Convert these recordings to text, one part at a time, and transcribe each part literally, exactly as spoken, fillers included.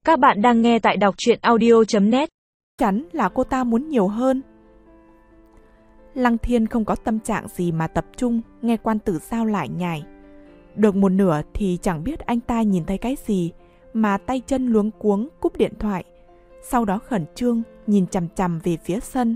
Các bạn đang nghe tại đọc truyện audio chấm net. Chắn là cô ta muốn nhiều hơn. Lăng Thiên không có tâm trạng gì mà tập trung nghe quan tử Giao lại nhải. Được một nửa thì chẳng biết anh ta nhìn thấy cái gì mà tay chân luống cuống cúp điện thoại, sau đó khẩn trương nhìn chằm chằm về phía sân.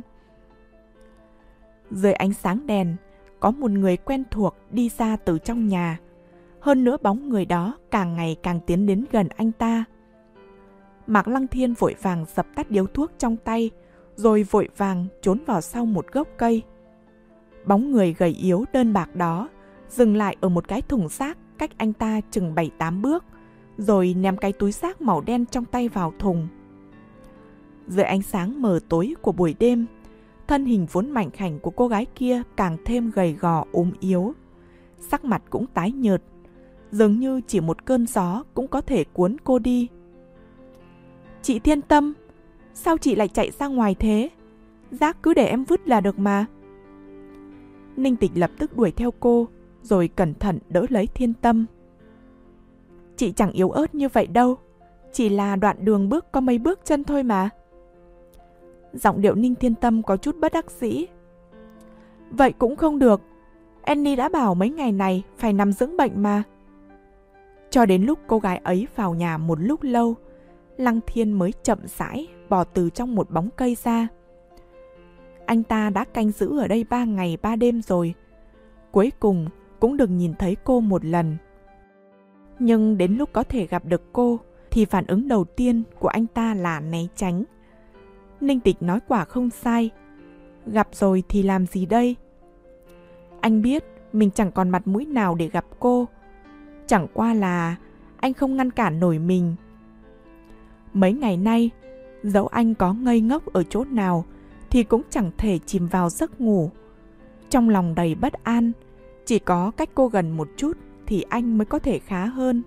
Dưới ánh sáng đèn, có một người quen thuộc đi ra từ trong nhà. Hơn nữa bóng người đó càng ngày càng tiến đến gần anh ta. Mạc Lăng Thiên vội vàng dập tắt điếu thuốc trong tay, rồi vội vàng trốn vào sau một gốc cây. Bóng người gầy yếu đơn bạc đó dừng lại ở một cái thùng rác cách anh ta chừng bảy tám bước, rồi ném cái túi rác màu đen trong tay vào thùng. Dưới ánh sáng mờ tối của buổi đêm, thân hình vốn mảnh khảnh của cô gái kia càng thêm gầy gò ốm yếu. Sắc mặt cũng tái nhợt, dường như chỉ một cơn gió cũng có thể cuốn cô đi. Chị Thiên Tâm, sao chị lại chạy ra ngoài thế? Rác cứ để em vứt là được mà. Ninh Tịch lập tức đuổi theo cô, rồi cẩn thận đỡ lấy Thiên Tâm. Chị chẳng yếu ớt như vậy đâu, chỉ là đoạn đường bước có mấy bước chân thôi mà. Giọng điệu Ninh Thiên Tâm có chút bất đắc dĩ. Vậy cũng không được, Annie đã bảo mấy ngày này phải nằm dưỡng bệnh mà. Cho đến lúc cô gái ấy vào nhà một lúc lâu, Lăng Thiên mới chậm rãi bò từ trong một bóng cây ra. Anh ta đã canh giữ ở đây ba ngày ba đêm rồi, cuối cùng cũng được nhìn thấy cô một lần. Nhưng đến lúc có thể gặp được cô thì phản ứng đầu tiên của anh ta là né tránh. Ninh Tịch nói quả không sai, gặp rồi thì làm gì đây? Anh biết mình chẳng còn mặt mũi nào để gặp cô, chẳng qua là anh không ngăn cản nổi mình. Mấy ngày nay, dẫu anh có ngây ngốc ở chỗ nào thì cũng chẳng thể chìm vào giấc ngủ. Trong lòng đầy bất an, chỉ có cách cô gần một chút thì anh mới có thể khá hơn.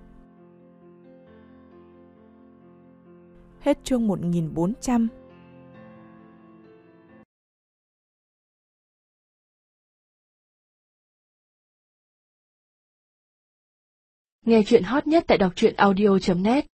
Hết chương một nghìn bốn trăm. Nghe chuyện hot nhất tại đọc truyện audio chấm net.